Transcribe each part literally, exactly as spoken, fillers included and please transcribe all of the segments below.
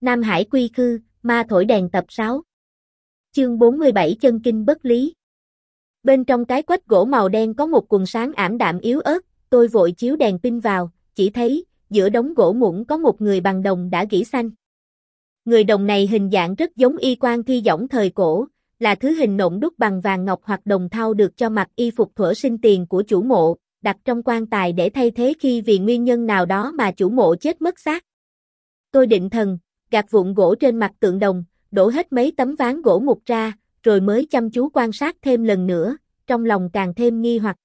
Nam Hải quy khư, ma thổi đèn tập sáu. Chương bốn mươi bảy chân kinh bất lý. Bên trong cái quách gỗ màu đen có một quần sáng ảm đạm yếu ớt, tôi vội chiếu đèn pin vào, chỉ thấy, giữa đống gỗ muỗng có một người bằng đồng đã gỉ xanh. Người đồng này hình dạng rất giống y quan thi võng thời cổ, là thứ hình nộn đúc bằng vàng ngọc hoặc đồng thau được cho mặc y phục thuở sinh tiền của chủ mộ, đặt trong quan tài để thay thế khi vì nguyên nhân nào đó mà chủ mộ chết mất xác. Tôi định thần, gạt vụn gỗ trên mặt tượng đồng, đổ hết mấy tấm ván gỗ mục ra, rồi mới chăm chú quan sát thêm lần nữa, trong lòng càng thêm nghi hoặc.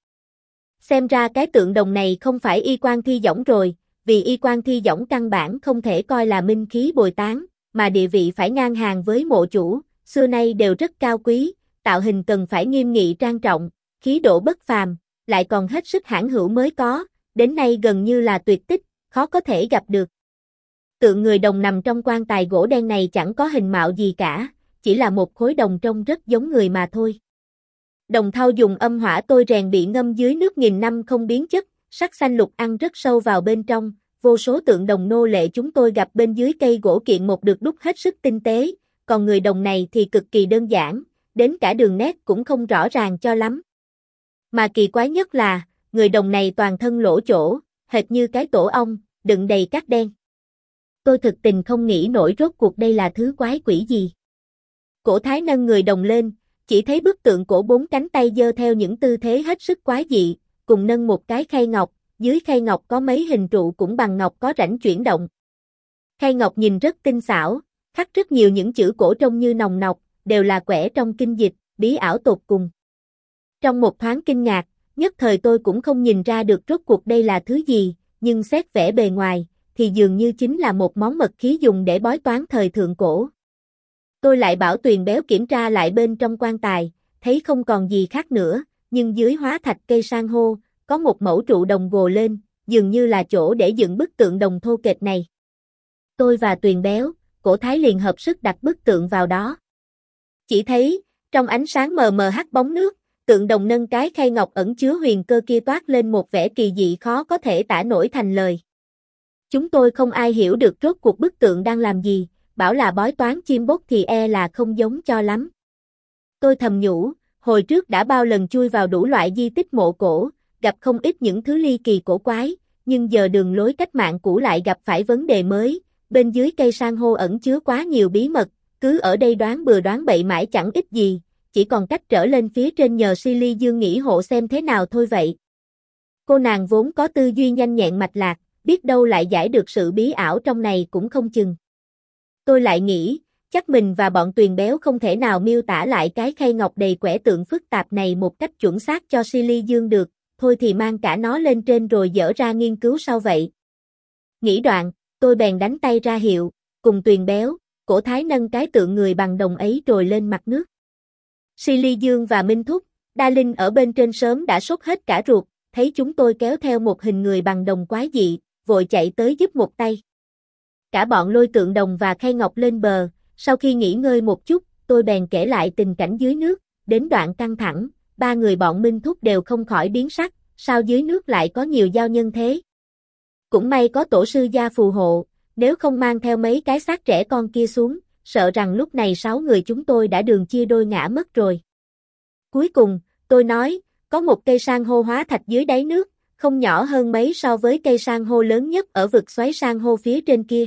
Xem ra cái tượng đồng này không phải y quan thi võng rồi, vì y quan thi võng căn bản không thể coi là minh khí bồi tán, mà địa vị phải ngang hàng với mộ chủ, xưa nay đều rất cao quý, tạo hình cần phải nghiêm nghị trang trọng, khí độ bất phàm, lại còn hết sức hãn hữu mới có, đến nay gần như là tuyệt tích, khó có thể gặp được. Tượng người đồng nằm trong quan tài gỗ đen này chẳng có hình mạo gì cả, chỉ là một khối đồng trông rất giống người mà thôi. Đồng thau dùng âm hỏa tôi rèn bị ngâm dưới nước nghìn năm không biến chất, sắc xanh lục ăn rất sâu vào bên trong, vô số tượng đồng nô lệ chúng tôi gặp bên dưới cây gỗ kiện một được đúc hết sức tinh tế, còn người đồng này thì cực kỳ đơn giản, đến cả đường nét cũng không rõ ràng cho lắm. Mà kỳ quái nhất là, người đồng này toàn thân lỗ chỗ, hệt như cái tổ ong, đựng đầy cát đen. Tôi thực tình không nghĩ nổi rốt cuộc đây là thứ quái quỷ gì. Cổ Thái nâng người đồng lên, chỉ thấy bức tượng cổ bốn cánh tay giơ theo những tư thế hết sức quái dị, cùng nâng một cái khay ngọc, dưới khay ngọc có mấy hình trụ cũng bằng ngọc có rãnh chuyển động. Khay ngọc nhìn rất tinh xảo, khắc rất nhiều những chữ cổ trông như nòng nọc, đều là quẻ trong kinh dịch, bí ảo tột cùng. Trong một thoáng kinh ngạc, nhất thời tôi cũng không nhìn ra được rốt cuộc đây là thứ gì, nhưng xét vẻ bề ngoài, thì dường như chính là một món mật khí dùng để bói toán thời thượng cổ. Tôi lại bảo Tuyền Béo kiểm tra lại bên trong quan tài, thấy không còn gì khác nữa, nhưng dưới hóa thạch cây san hô, có một mẩu trụ đồng gồ lên, dường như là chỗ để dựng bức tượng đồng thô kệch này. Tôi và Tuyền Béo, Cổ Thái liền hợp sức đặt bức tượng vào đó. Chỉ thấy, trong ánh sáng mờ mờ hắt bóng nước, tượng đồng nâng cái khay ngọc ẩn chứa huyền cơ kia toát lên một vẻ kỳ dị khó có thể tả nổi thành lời. Chúng tôi không ai hiểu được rốt cuộc bức tượng đang làm gì, bảo là bói toán chim bốc thì e là không giống cho lắm. Tôi thầm nhủ, hồi trước đã bao lần chui vào đủ loại di tích mộ cổ, gặp không ít những thứ ly kỳ cổ quái, nhưng giờ đường lối cách mạng cũ lại gặp phải vấn đề mới, bên dưới cây san hô ẩn chứa quá nhiều bí mật, cứ ở đây đoán bừa đoán bậy mãi chẳng ích gì, chỉ còn cách trở lên phía trên nhờ Silly Dương nghĩ hộ xem thế nào thôi vậy. Cô nàng vốn có tư duy nhanh nhẹn mạch lạc, biết đâu lại giải được sự bí ảo trong này cũng không chừng. Tôi lại nghĩ, chắc mình và bọn Tuyền Béo không thể nào miêu tả lại cái khay ngọc đầy quẻ tượng phức tạp này một cách chuẩn xác cho Silly Dương được, thôi thì mang cả nó lên trên rồi dở ra nghiên cứu sau vậy. Nghĩ đoạn, tôi bèn đánh tay ra hiệu, cùng Tuyền Béo, Cổ Thái nâng cái tượng người bằng đồng ấy rồi lên mặt nước. Silly Dương và Minh Thúc, Đa Linh ở bên trên sớm đã sốt hết cả ruột, thấy chúng tôi kéo theo một hình người bằng đồng quái dị, vội chạy tới giúp một tay. Cả bọn lôi tượng đồng và khay ngọc lên bờ, sau khi nghỉ ngơi một chút, tôi bèn kể lại tình cảnh dưới nước, đến đoạn căng thẳng, ba người bọn Minh Thúc đều không khỏi biến sắc, sao dưới nước lại có nhiều giao nhân thế. Cũng may có tổ sư gia phù hộ, nếu không mang theo mấy cái xác trẻ con kia xuống, sợ rằng lúc này sáu người chúng tôi đã đường chia đôi ngã mất rồi. Cuối cùng, tôi nói, có một cây san hô hóa thạch dưới đáy nước, không nhỏ hơn mấy so với cây san hô lớn nhất ở vực xoáy san hô phía trên kia.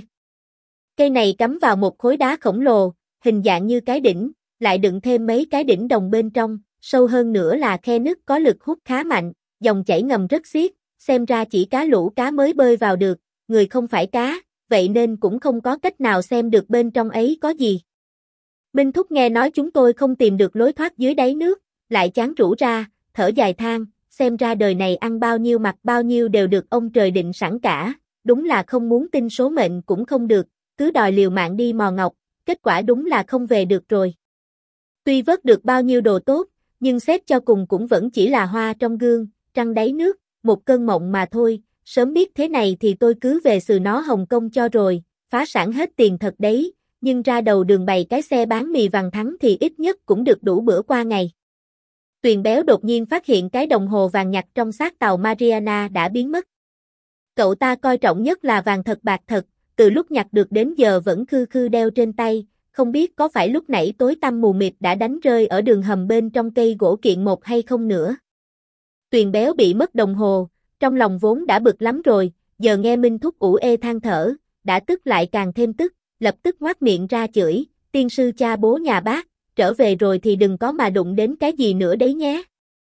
Cây này cắm vào một khối đá khổng lồ, hình dạng như cái đỉnh, lại đựng thêm mấy cái đỉnh đồng bên trong, sâu hơn nữa là khe nứt có lực hút khá mạnh, dòng chảy ngầm rất xiết, xem ra chỉ cá lũ cá mới bơi vào được, người không phải cá, vậy nên cũng không có cách nào xem được bên trong ấy có gì. Minh Thúc nghe nói chúng tôi không tìm được lối thoát dưới đáy nước, lại chán rũ ra, thở dài than, xem ra đời này ăn bao nhiêu mặc bao nhiêu đều được ông trời định sẵn cả, đúng là không muốn tin số mệnh cũng không được, cứ đòi liều mạng đi mò ngọc, kết quả đúng là không về được rồi. Tuy vớt được bao nhiêu đồ tốt, nhưng xét cho cùng cũng vẫn chỉ là hoa trong gương, trăng đáy nước, một cơn mộng mà thôi, sớm biết thế này thì tôi cứ về xừ nó Hồng Kông cho rồi, phá sản hết tiền thật đấy, nhưng ra đầu đường bày cái xe bán mì vàng thắng thì ít nhất cũng được đủ bữa qua ngày. Tuyền Béo đột nhiên phát hiện cái đồng hồ vàng nhặt trong xác tàu Mariana đã biến mất. Cậu ta coi trọng nhất là vàng thật bạc thật, từ lúc nhặt được đến giờ vẫn khư khư đeo trên tay, không biết có phải lúc nãy tối tăm mù mịt đã đánh rơi ở đường hầm bên trong cây gỗ kiện một hay không nữa. Tuyền béo bị mất đồng hồ, trong lòng vốn đã bực lắm rồi, giờ nghe Minh Thúc ủ ê than thở, đã tức lại càng thêm tức, lập tức ngoác miệng ra chửi, tiên sư cha bố nhà bác, trở về rồi thì đừng có mà đụng đến cái gì nữa đấy nhé.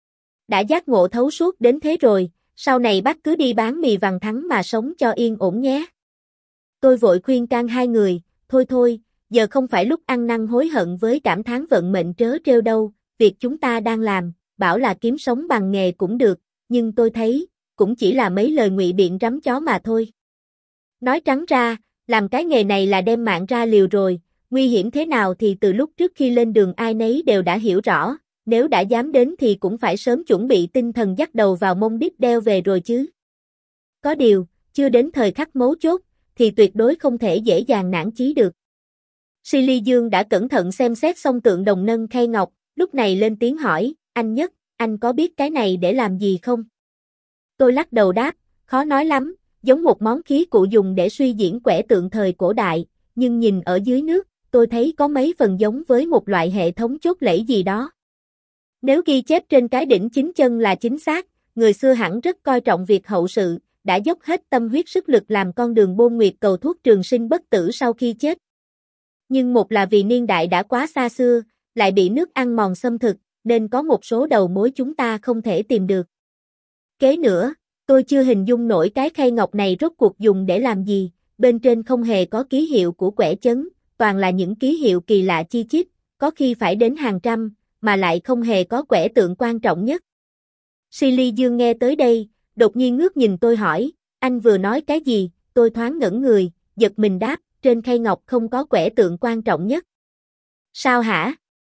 Đã giác ngộ thấu suốt đến thế rồi, sau này bác cứ đi bán mì vàng thắng mà sống cho yên ổn nhé. Tôi vội khuyên can hai người, thôi thôi, giờ không phải lúc ăn năn hối hận với cảm thán vận mệnh trớ trêu đâu, việc chúng ta đang làm, bảo là kiếm sống bằng nghề cũng được, nhưng tôi thấy, cũng chỉ là mấy lời ngụy biện rắm chó mà thôi. Nói trắng ra, làm cái nghề này là đem mạng ra liều rồi, nguy hiểm thế nào thì từ lúc trước khi lên đường ai nấy đều đã hiểu rõ, nếu đã dám đến thì cũng phải sớm chuẩn bị tinh thần dắt đầu vào mông đít đeo về rồi chứ. Có điều, chưa đến thời khắc mấu chốt, thì tuyệt đối không thể dễ dàng nản chí được. Silly Dương đã cẩn thận xem xét xong tượng đồng nâng khay ngọc, lúc này lên tiếng hỏi, anh Nhất, anh có biết cái này để làm gì không? Tôi lắc đầu đáp, khó nói lắm, giống một món khí cụ dùng để suy diễn quẻ tượng thời cổ đại, nhưng nhìn ở dưới nước, tôi thấy có mấy phần giống với một loại hệ thống chốt lẫy gì đó. Nếu ghi chép trên cái đỉnh chính chân là chính xác, người xưa hẳn rất coi trọng việc hậu sự, đã dốc hết tâm huyết sức lực làm con đường bôn nguyệt cầu thuốc trường sinh bất tử sau khi chết. Nhưng một là vì niên đại đã quá xa xưa, lại bị nước ăn mòn xâm thực, nên có một số đầu mối chúng ta không thể tìm được. Kế nữa, tôi chưa hình dung nổi cái khay ngọc này rốt cuộc dùng để làm gì, bên trên không hề có ký hiệu của quẻ chấn, toàn là những ký hiệu kỳ lạ chi chít, có khi phải đến hàng trăm, mà lại không hề có quẻ tượng quan trọng nhất. Silly Dương nghe tới đây, đột nhiên ngước nhìn tôi hỏi, anh vừa nói cái gì, tôi thoáng ngẩn người, giật mình đáp, trên khay ngọc không có quẻ tượng quan trọng nhất. Sao hả?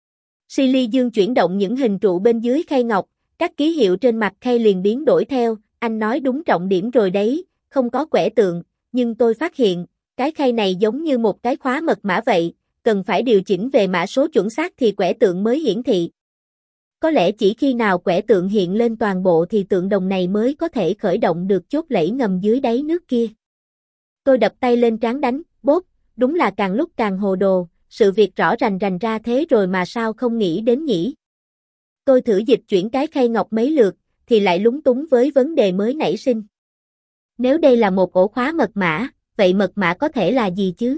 Silly Dương chuyển động những hình trụ bên dưới khay ngọc, các ký hiệu trên mặt khay liền biến đổi theo, anh nói đúng trọng điểm rồi đấy, không có quẻ tượng, nhưng tôi phát hiện, cái khay này giống như một cái khóa mật mã vậy, cần phải điều chỉnh về mã số chuẩn xác thì quẻ tượng mới hiển thị. Có lẽ chỉ khi nào quẻ tượng hiện lên toàn bộ thì tượng đồng này mới có thể khởi động được chốt lẫy ngầm dưới đáy nước kia. Tôi đập tay lên trán đánh, bốp, đúng là càng lúc càng hồ đồ, sự việc rõ rành rành ra thế rồi mà sao không nghĩ đến nhỉ? Tôi thử dịch chuyển cái khay ngọc mấy lượt, thì lại lúng túng với vấn đề mới nảy sinh. Nếu đây là một ổ khóa mật mã, vậy mật mã có thể là gì chứ?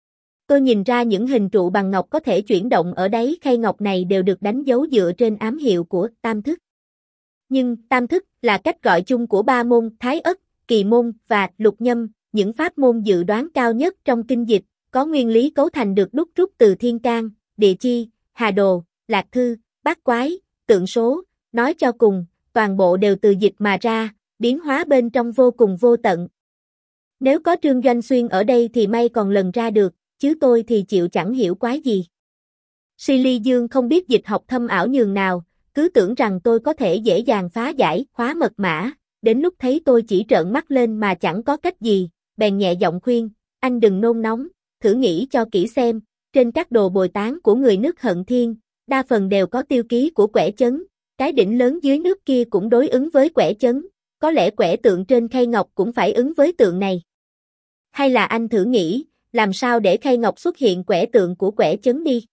Tôi nhìn ra những hình trụ bằng ngọc có thể chuyển động ở đáy khay ngọc này đều được đánh dấu dựa trên ám hiệu của tam thức. Nhưng tam thức là cách gọi chung của ba môn Thái Ất, Kỳ môn và Lục nhâm, những pháp môn dự đoán cao nhất trong kinh dịch, có nguyên lý cấu thành được đúc rút từ thiên can, địa chi, hà đồ, lạc thư, bát quái, tượng số, nói cho cùng, toàn bộ đều từ dịch mà ra, biến hóa bên trong vô cùng vô tận. Nếu có Trương Doanh Xuyên ở đây thì may còn lần ra được, chứ tôi thì chịu chẳng hiểu quái gì. Silly Dương không biết dịch học thâm ảo nhường nào, cứ tưởng rằng tôi có thể dễ dàng phá giải khóa mật mã, đến lúc thấy tôi chỉ trợn mắt lên mà chẳng có cách gì, bèn nhẹ giọng khuyên, anh đừng nôn nóng, thử nghĩ cho kỹ xem, trên các đồ bồi tán của người nước Hận Thiên, đa phần đều có tiêu ký của quẻ chấn, cái đỉnh lớn dưới nước kia cũng đối ứng với quẻ chấn, có lẽ quẻ tượng trên khay ngọc cũng phải ứng với tượng này. Hay là anh thử nghĩ, làm sao để khay ngọc xuất hiện quẻ tượng của quẻ chấn đi.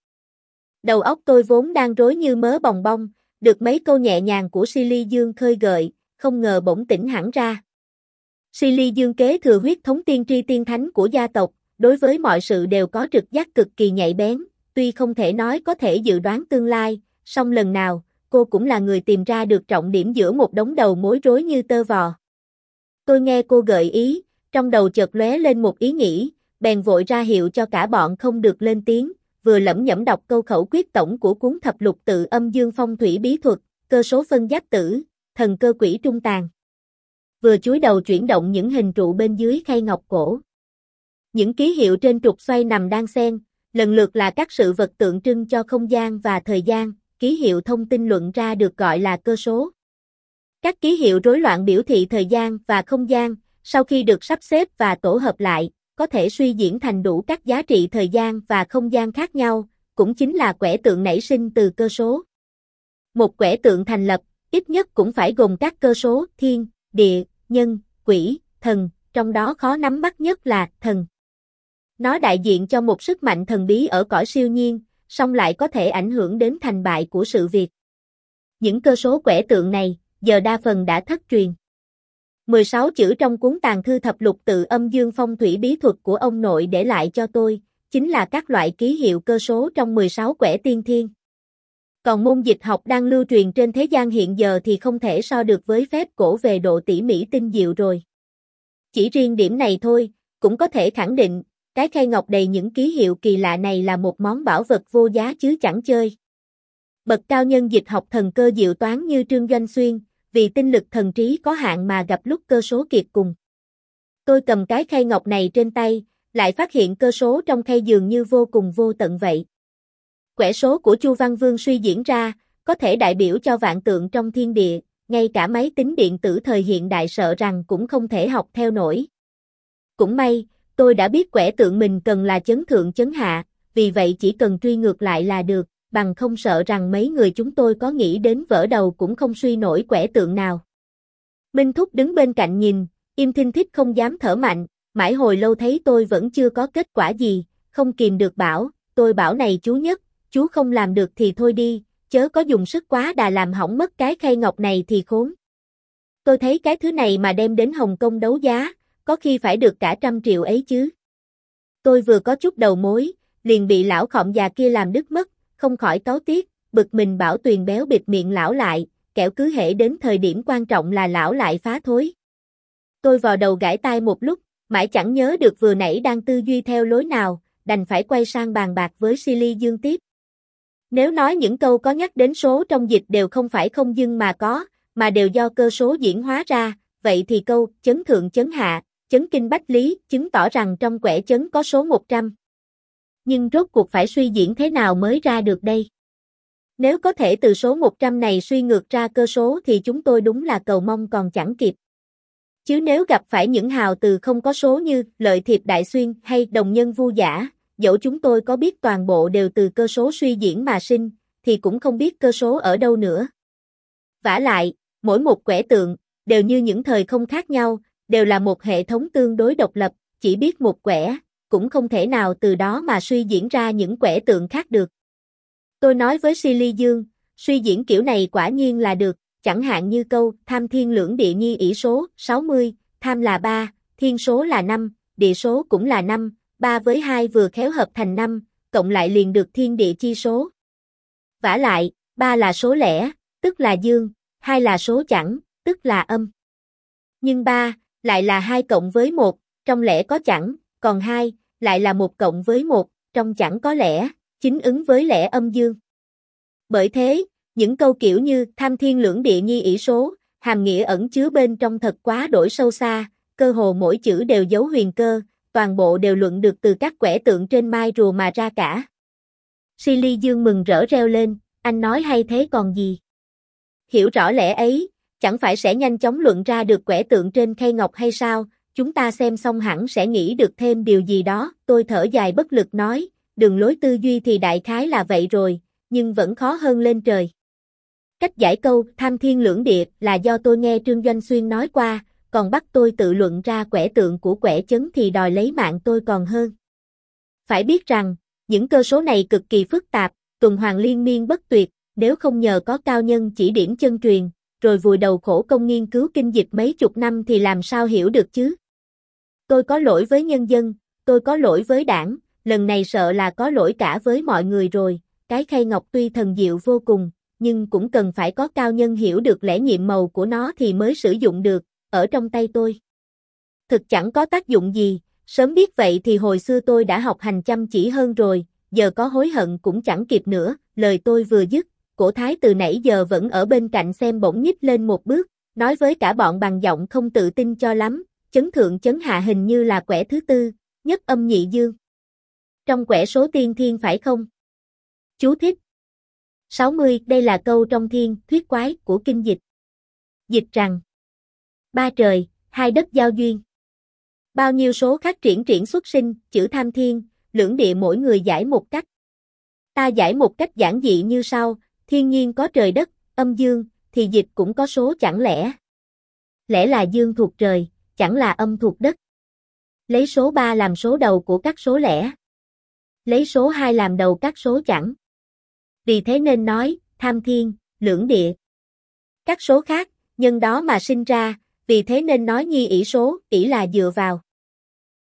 Đầu óc tôi vốn đang rối như mớ bòng bong, được mấy câu nhẹ nhàng của Silly Dương khơi gợi, không ngờ bỗng tỉnh hẳn ra. Silly Dương kế thừa huyết thống tiên tri tiên thánh của gia tộc, đối với mọi sự đều có trực giác cực kỳ nhạy bén, tuy không thể nói có thể dự đoán tương lai, song lần nào, cô cũng là người tìm ra được trọng điểm giữa một đống đầu mối rối như tơ vò. Tôi nghe cô gợi ý, trong đầu chợt lóe lên một ý nghĩ, bèn vội ra hiệu cho cả bọn không được lên tiếng, vừa lẩm nhẩm đọc câu khẩu quyết tổng của cuốn thập lục tự âm dương phong thủy bí thuật, cơ số phân giáp tử, thần cơ quỷ trung tàn. Vừa chúi đầu chuyển động những hình trụ bên dưới khay ngọc cổ. Những ký hiệu trên trục xoay nằm đan xen, lần lượt là các sự vật tượng trưng cho không gian và thời gian, ký hiệu thông tin luận ra được gọi là cơ số. Các ký hiệu rối loạn biểu thị thời gian và không gian, sau khi được sắp xếp và tổ hợp lại, có thể suy diễn thành đủ các giá trị thời gian và không gian khác nhau, cũng chính là quẻ tượng nảy sinh từ cơ số. Một quẻ tượng thành lập, ít nhất cũng phải gồm các cơ số thiên, địa, nhân, quỷ, thần, trong đó khó nắm bắt nhất là thần. Nó đại diện cho một sức mạnh thần bí ở cõi siêu nhiên, song lại có thể ảnh hưởng đến thành bại của sự việc. Những cơ số quẻ tượng này, giờ đa phần đã thất truyền. mười sáu chữ trong cuốn tàng thư thập lục tự âm dương phong thủy bí thuật của ông nội để lại cho tôi, chính là các loại ký hiệu cơ số trong mười sáu quẻ tiên thiên. Còn môn dịch học đang lưu truyền trên thế gian hiện giờ thì không thể so được với phép cổ về độ tỉ mỉ tinh diệu rồi. Chỉ riêng điểm này thôi, cũng có thể khẳng định, cái khay ngọc đầy những ký hiệu kỳ lạ này là một món bảo vật vô giá chứ chẳng chơi. Bậc cao nhân dịch học thần cơ diệu toán như Trương Doanh Xuyên, vì tinh lực thần trí có hạn mà gặp lúc cơ số kiệt cùng. Tôi cầm cái khay ngọc này trên tay, lại phát hiện cơ số trong khay dường như vô cùng vô tận vậy. Quẻ số của Chu Văn Vương suy diễn ra, có thể đại biểu cho vạn tượng trong thiên địa, ngay cả máy tính điện tử thời hiện đại sợ rằng cũng không thể học theo nổi. Cũng may, tôi đã biết quẻ tượng mình cần là chấn thượng chấn hạ, vì vậy chỉ cần truy ngược lại là được, bằng không sợ rằng mấy người chúng tôi có nghĩ đến vỡ đầu cũng không suy nổi quẻ tượng nào. Minh Thúc đứng bên cạnh nhìn, im thinh thích không dám thở mạnh, mãi hồi lâu thấy tôi vẫn chưa có kết quả gì, không kìm được bảo, tôi bảo này chú Nhất, chú không làm được thì thôi đi, chớ có dùng sức quá đà làm hỏng mất cái khay ngọc này thì khốn. Tôi thấy cái thứ này mà đem đến Hồng Kông đấu giá, có khi phải được cả trăm triệu ấy chứ. Tôi vừa có chút đầu mối, liền bị lão khọm già kia làm đứt mất, không khỏi cáu tiếc, bực mình bảo Tuyền béo bịt miệng lão lại, kẻo cứ hễ đến thời điểm quan trọng là lão lại phá thối. Tôi vò đầu gãi tai một lúc, mãi chẳng nhớ được vừa nãy đang tư duy theo lối nào, đành phải quay sang bàn bạc với Silly Dương tiếp. Nếu nói những câu có nhắc đến số trong dịch đều không phải không dưng mà có, mà đều do cơ số diễn hóa ra, vậy thì câu chấn thượng chấn hạ, chấn kinh bách lý chứng tỏ rằng trong quẻ chấn có số một trăm. Nhưng rốt cuộc phải suy diễn thế nào mới ra được đây? Nếu có thể từ số một trăm này suy ngược ra cơ số thì chúng tôi đúng là cầu mong còn chẳng kịp. Chứ nếu gặp phải những hào từ không có số như lợi thiệp đại xuyên hay đồng nhân vu giả, dẫu chúng tôi có biết toàn bộ đều từ cơ số suy diễn mà sinh, thì cũng không biết cơ số ở đâu nữa. Vả lại, mỗi một quẻ tượng, đều như những thời không khác nhau, đều là một hệ thống tương đối độc lập, chỉ biết một quẻ, cũng không thể nào từ đó mà suy diễn ra những quẻ tượng khác được. Tôi nói với Silly Dương, suy diễn kiểu này quả nhiên là được, chẳng hạn như câu tham thiên lưỡng địa nhi ỷ số sáu mươi, tham là ba, thiên số là năm, địa số cũng là năm, ba với hai vừa khéo hợp thành năm, cộng lại liền được thiên địa chi số. Vả lại, ba là số lẻ, tức là dương, hai là số chẵn, tức là âm. Nhưng ba lại là hai cộng với một, trong lẻ có chẵn, còn hai lại là một cộng với một, trong chẵn có lẻ, chính ứng với lẻ âm dương. Bởi thế, những câu kiểu như tham thiên lưỡng địa nhi ỷ số, hàm nghĩa ẩn chứa bên trong thật quá đổi sâu xa, cơ hồ mỗi chữ đều giấu huyền cơ, toàn bộ đều luận được từ các quẻ tượng trên mai rùa mà ra cả. Silly Dương mừng rỡ reo lên, anh nói hay thế còn gì? Hiểu rõ lẽ ấy, chẳng phải sẽ nhanh chóng luận ra được quẻ tượng trên khay ngọc hay sao, chúng ta xem xong hẳn sẽ nghĩ được thêm điều gì đó, tôi thở dài bất lực nói, đường lối tư duy thì đại khái là vậy rồi, nhưng vẫn khó hơn lên trời. Cách giải câu tham thiên lưỡng địa là do tôi nghe Trương Doanh Xuyên nói qua, còn bắt tôi tự luận ra quẻ tượng của quẻ chấn thì đòi lấy mạng tôi còn hơn. Phải biết rằng, những cơ số này cực kỳ phức tạp, tuần hoàn liên miên bất tuyệt, nếu không nhờ có cao nhân chỉ điểm chân truyền, rồi vùi đầu khổ công nghiên cứu kinh dịch mấy chục năm thì làm sao hiểu được chứ? Tôi có lỗi với nhân dân, tôi có lỗi với đảng, lần này sợ là có lỗi cả với mọi người rồi, cái khay ngọc tuy thần diệu vô cùng, nhưng cũng cần phải có cao nhân hiểu được lẽ nhiệm màu của nó thì mới sử dụng được, ở trong tay tôi. Thực chẳng có tác dụng gì, sớm biết vậy thì hồi xưa tôi đã học hành chăm chỉ hơn rồi, giờ có hối hận cũng chẳng kịp nữa, lời tôi vừa dứt, cổ thái từ nãy giờ vẫn ở bên cạnh xem bỗng nhích lên một bước, nói với cả bọn bằng giọng không tự tin cho lắm, chấn thượng chấn hạ hình như là quẻ thứ tư, nhất âm nhị dương. Trong quẻ số tiên thiên phải không? Chú thích. sáu mươi, đây là câu trong thiên, thuyết quái của kinh dịch. Dịch rằng, ba trời, hai đất giao duyên. Bao nhiêu số khác triển triển xuất sinh, chữ tham thiên, lưỡng địa mỗi người giải một cách. Ta giải một cách giản dị như sau, thiên nhiên có trời đất, âm dương, thì dịch cũng có số chẳng lẽ. Lẽ là dương thuộc trời, chẳng là âm thuộc đất. Lấy số ba làm số đầu của các số lẻ. Lấy số hai làm đầu các số chẵn. Vì thế nên nói, tham thiên, lưỡng địa. Các số khác, nhân đó mà sinh ra, vì thế nên nói nhi ỷ số, ỷ là dựa vào.